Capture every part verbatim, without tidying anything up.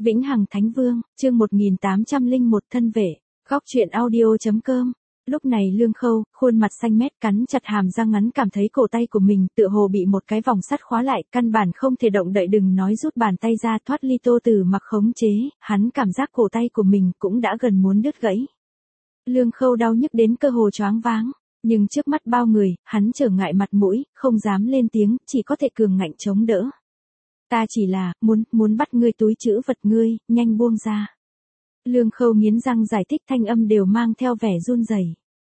Vĩnh Hằng Thánh Vương, chương một nghìn tám trăm lẻ một thân vệ, góc truyện audio.com. Lúc này Lương Khâu, khuôn mặt xanh mét cắn chặt hàm răng ngắn cảm thấy cổ tay của mình tựa hồ bị một cái vòng sắt khóa lại, căn bản không thể động đậy đừng nói rút bàn tay ra thoát ly Tô Tử Mặc khống chế, hắn cảm giác cổ tay của mình cũng đã gần muốn đứt gãy. Lương Khâu đau nhức đến cơ hồ choáng váng, nhưng trước mắt bao người, hắn trở ngại mặt mũi, không dám lên tiếng, chỉ có thể cường ngạnh chống đỡ. Ta chỉ là, muốn, muốn bắt ngươi túi trữ vật ngươi, nhanh buông ra. Lương Khâu nghiến răng giải thích thanh âm đều mang theo vẻ run rẩy.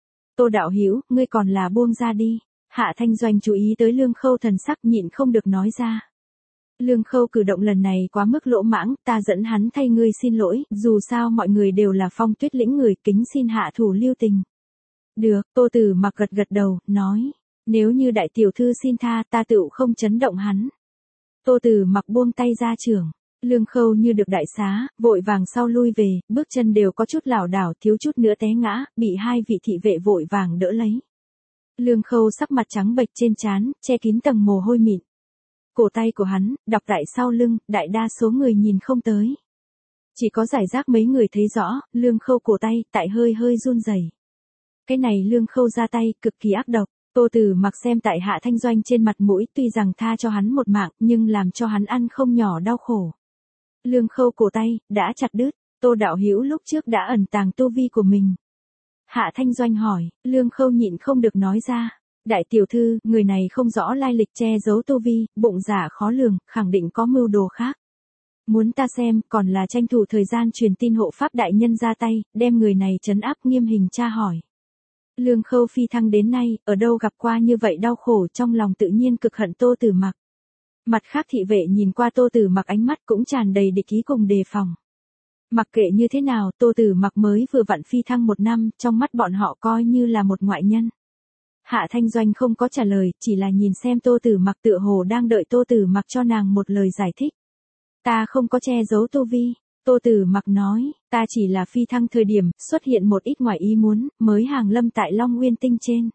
Tô đạo hữu, ngươi còn là buông ra đi. Hạ Thanh Doanh chú ý tới Lương Khâu thần sắc nhịn không được nói ra. Lương Khâu cử động lần này quá mức lỗ mãng, ta dẫn hắn thay ngươi xin lỗi, dù sao mọi người đều là Phong Tuyết lĩnh người, kính xin hạ thủ lưu tình. Được, Tô Tử Mặc gật gật đầu, nói, nếu như đại tiểu thư xin tha ta tựu không chấn động hắn. Tô Tử Mặc buông tay ra trưởng, Lương Khâu như được đại xá, vội vàng sau lui về, bước chân đều có chút lảo đảo, thiếu chút nữa té ngã, bị hai vị thị vệ vội vàng đỡ lấy. Lương Khâu sắc mặt trắng bệch trên trán, che kín tầng mồ hôi mịn. Cổ tay của hắn, đọc tại sau lưng, đại đa số người nhìn không tới. Chỉ có giải rác mấy người thấy rõ, Lương Khâu cổ tay, tại hơi hơi run rẩy. Cái này Lương Khâu ra tay, cực kỳ ác độc. Tô Tử Mặc xem tại Hạ Thanh Doanh trên mặt mũi, tuy rằng tha cho hắn một mạng, nhưng làm cho hắn ăn không nhỏ đau khổ. Lương Khâu cổ tay, đã chặt đứt, Tô đạo hữu lúc trước đã ẩn tàng tu vi của mình. Hạ Thanh Doanh hỏi, Lương Khâu nhịn không được nói ra, đại tiểu thư, người này không rõ lai lịch che giấu tu vi, bụng dạ khó lường, khẳng định có mưu đồ khác. Muốn ta xem, còn là tranh thủ thời gian truyền tin hộ pháp đại nhân ra tay, đem người này trấn áp nghiêm hình tra hỏi. Lương Khâu phi thăng đến nay, ở đâu gặp qua như vậy đau khổ, trong lòng tự nhiên cực hận Tô Tử Mặc. Mặt khác thị vệ nhìn qua Tô Tử Mặc ánh mắt cũng tràn đầy địch ý cùng đề phòng. Mặc kệ như thế nào, Tô Tử Mặc mới vừa vặn phi thăng một năm, trong mắt bọn họ coi như là một ngoại nhân. Hạ Thanh Doanh không có trả lời, chỉ là nhìn xem Tô Tử Mặc tựa hồ đang đợi Tô Tử Mặc cho nàng một lời giải thích. Ta không có che giấu tu vi. Tô Tử Mặc nói, ta chỉ là phi thăng thời điểm, xuất hiện một ít ngoài ý muốn, mới hàng lâm tại Long Nguyên Tinh trên.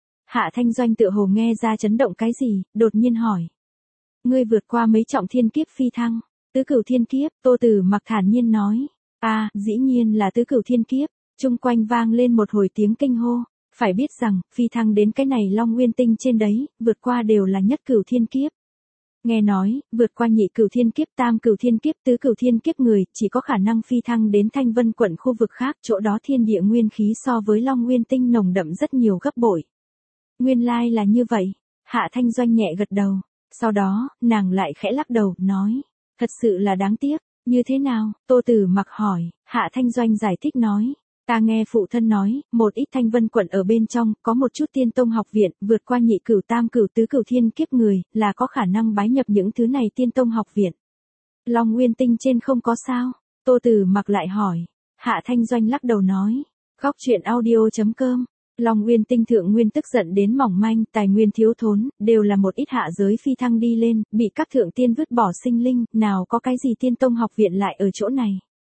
Hạ Thanh Doanh tựa hồ nghe ra chấn động cái gì, đột nhiên hỏi. Ngươi vượt qua mấy trọng thiên kiếp phi thăng, tứ cửu thiên kiếp, Tô Tử Mặc thản nhiên nói. À, dĩ nhiên là tứ cửu thiên kiếp, chung quanh vang lên một hồi tiếng kinh hô. Phải biết rằng, phi thăng đến cái này Long Nguyên Tinh trên đấy, vượt qua đều là nhất cửu thiên kiếp. Nghe nói, vượt qua nhị cửu thiên kiếp, tam cửu thiên kiếp, tứ cửu thiên kiếp người, chỉ có khả năng phi thăng đến Thanh Vân quận khu vực khác, chỗ đó thiên địa nguyên khí so với Long Nguyên Tinh nồng đậm rất nhiều gấp bội. Nguyên lai là như vậy, Hạ Thanh Doanh nhẹ gật đầu, sau đó, nàng lại khẽ lắc đầu, nói, thật sự là đáng tiếc, như thế nào, Tô Tử Mặc hỏi, Hạ Thanh Doanh giải thích nói. Ta nghe phụ thân nói, một ít Thanh Vân quận ở bên trong, có một chút tiên tông học viện, vượt qua nhị cửu tam cửu tứ cửu thiên kiếp người, là có khả năng bái nhập những thứ này tiên tông học viện. Long Nguyên Tinh trên không có sao? Tô Tử Mặc lại hỏi. Hạ Thanh Doanh lắc đầu nói. Góc truyện audio.com. Long Nguyên Tinh thượng nguyên tức giận đến mỏng manh, tài nguyên thiếu thốn, đều là một ít hạ giới phi thăng đi lên, bị các thượng tiên vứt bỏ sinh linh, nào có cái gì tiên tông học viện lại ở chỗ này.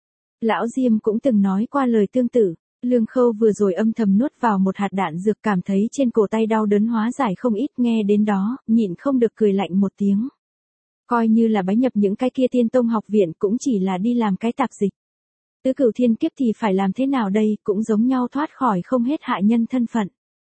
Lão Diêm cũng từng nói qua lời tương tự, Lương Khâu vừa rồi âm thầm nuốt vào một hạt đạn dược cảm thấy trên cổ tay đau đớn hóa giải không ít, nghe đến đó, nhịn không được cười lạnh một tiếng. Coi như là bái nhập những cái kia tiên tông học viện cũng chỉ là đi làm cái tạp dịch. Tứ cửu thiên kiếp thì phải làm thế nào đây, cũng giống nhau thoát khỏi không hết hạ nhân thân phận.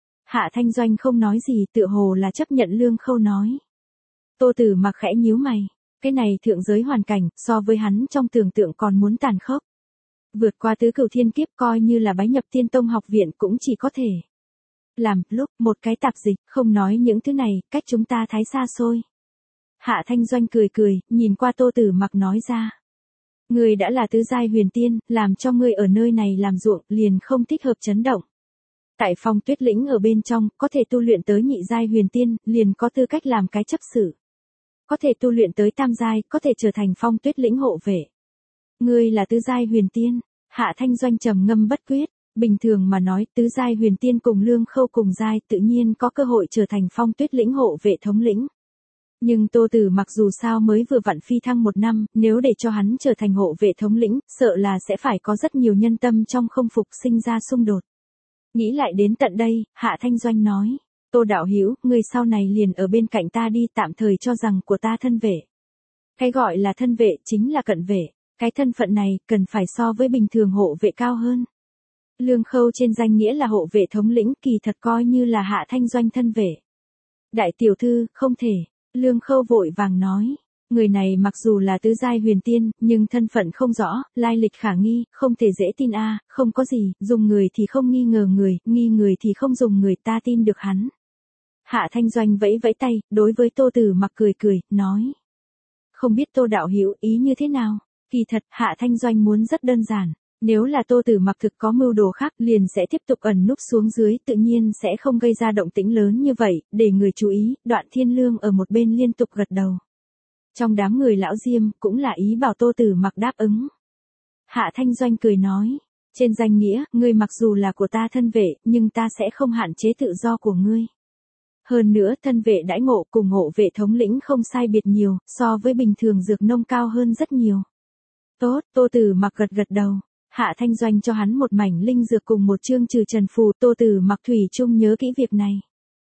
Hạ Thanh Doanh không nói gì, tựa hồ là chấp nhận Lương Khâu nói. Tô Tử Mặc khẽ nhíu mày, cái này thượng giới hoàn cảnh, so với hắn trong tưởng tượng còn muốn tàn khốc. Vượt qua tứ cửu thiên kiếp coi như là bái nhập tiên tông học viện cũng chỉ có thể làm, lúc, một cái tạp dịch, không nói những thứ này, cách chúng ta thái xa xôi. Hạ Thanh Doanh cười cười, nhìn qua Tô Tử Mặc nói ra. Ngươi đã là tứ giai huyền tiên, làm cho ngươi ở nơi này làm ruộng, liền không thích hợp chấn động. Tại Phong Tuyết lĩnh ở bên trong, có thể tu luyện tới nhị giai huyền tiên, liền có tư cách làm cái chấp sự. Có thể tu luyện tới tam giai, có thể trở thành Phong Tuyết lĩnh hộ vệ. Ngươi là tứ giai huyền tiên. Hạ Thanh Doanh trầm ngâm bất quyết, bình thường mà nói, tứ giai huyền tiên cùng Lương Khâu cùng giai, tự nhiên có cơ hội trở thành Phong Tuyết lĩnh hộ vệ thống lĩnh. Nhưng Tô Tử Mặc dù sao mới vừa vặn phi thăng một năm, nếu để cho hắn trở thành hộ vệ thống lĩnh, sợ là sẽ phải có rất nhiều nhân tâm trong không phục, sinh ra xung đột. Nghĩ lại đến tận đây, Hạ Thanh Doanh nói, Tô đạo hữu, người sau này liền ở bên cạnh ta đi, tạm thời cho rằng của ta thân vệ. Cái gọi là thân vệ chính là cận vệ. Cái thân phận này, cần phải so với bình thường hộ vệ cao hơn. Lương Khâu trên danh nghĩa là hộ vệ thống lĩnh, kỳ thật coi như là Hạ Thanh Doanh thân vệ. Đại tiểu thư, không thể. Lương Khâu vội vàng nói. Người này mặc dù là tứ giai huyền tiên, nhưng thân phận không rõ, lai lịch khả nghi, không thể dễ tin a, à, không có gì, dùng người thì không nghi ngờ người, nghi người thì không dùng người, ta tin được hắn. Hạ Thanh Doanh vẫy vẫy tay, đối với Tô Tử Mặc cười cười, nói. Không biết Tô đạo hữu ý như thế nào? Kỳ thật, Hạ Thanh Doanh muốn rất đơn giản. Nếu là Tô Tử Mặc thực có mưu đồ khác, liền sẽ tiếp tục ẩn núp xuống dưới, tự nhiên sẽ không gây ra động tĩnh lớn như vậy, để người chú ý. Đoạn Thiên Lương ở một bên liên tục gật đầu. Trong đám người lão Diêm, cũng là ý bảo Tô Tử Mặc đáp ứng. Hạ Thanh Doanh cười nói, trên danh nghĩa, ngươi mặc dù là của ta thân vệ, nhưng ta sẽ không hạn chế tự do của ngươi. Hơn nữa, thân vệ đãi ngộ cùng hộ vệ thống lĩnh không sai biệt nhiều, so với bình thường dược nông cao hơn rất nhiều. Tốt, Tô Tử Mặc gật gật đầu. Hạ Thanh Doanh cho hắn một mảnh linh dược cùng một chương trừ trần phù, Tô Tử Mặc thủy chung nhớ kỹ việc này.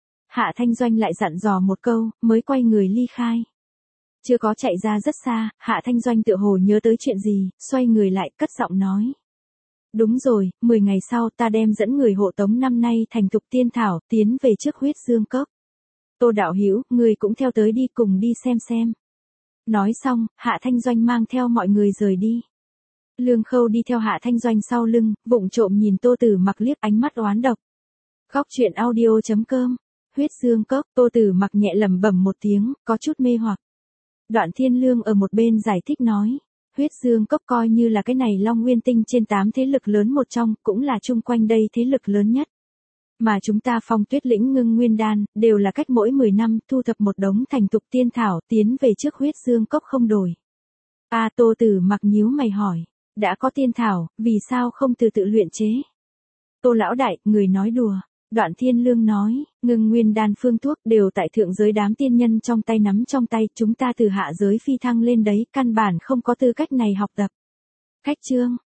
Hạ Thanh Doanh lại dặn dò một câu, mới quay người ly khai. Chưa có chạy ra rất xa, Hạ Thanh Doanh tựa hồ nhớ tới chuyện gì, xoay người lại, cất giọng nói. Đúng rồi, mười ngày sau ta đem dẫn người hộ tống năm nay thành thục tiên thảo, tiến về trước huyết dương cốc. Tô đạo hữu, người cũng theo tới đi cùng đi xem xem. Nói xong, Hạ Thanh Doanh mang theo mọi người rời đi. Lương Khâu đi theo Hạ Thanh Doanh sau lưng, vụng trộm nhìn Tô Tử Mặc liếc ánh mắt oán độc. Góc truyện audio chấm com, huyết dương cốc, Tô Tử Mặc nhẹ lẩm bẩm một tiếng, có chút mê hoặc. Đoạn Thiên Lương ở một bên giải thích nói, huyết dương cốc coi như là cái này Long Nguyên Tinh trên tám thế lực lớn một trong, cũng là chung quanh đây thế lực lớn nhất. Mà chúng ta Phong Tuyết lĩnh ngưng nguyên đan, đều là cách mỗi mười năm thu thập một đống thành thục tiên thảo, tiến về trước huyết dương cốc không đổi. A à, Tô Tử Mặc nhíu mày hỏi, đã có tiên thảo, vì sao không từ tự luyện chế? Tô lão đại, người nói đùa. Đoạn Thiên Lương nói, ngưng nguyên đan phương thuốc đều tại thượng giới đám tiên nhân trong tay nắm trong tay, chúng ta từ hạ giới phi thăng lên đấy, căn bản không có tư cách này học tập. Cách chương,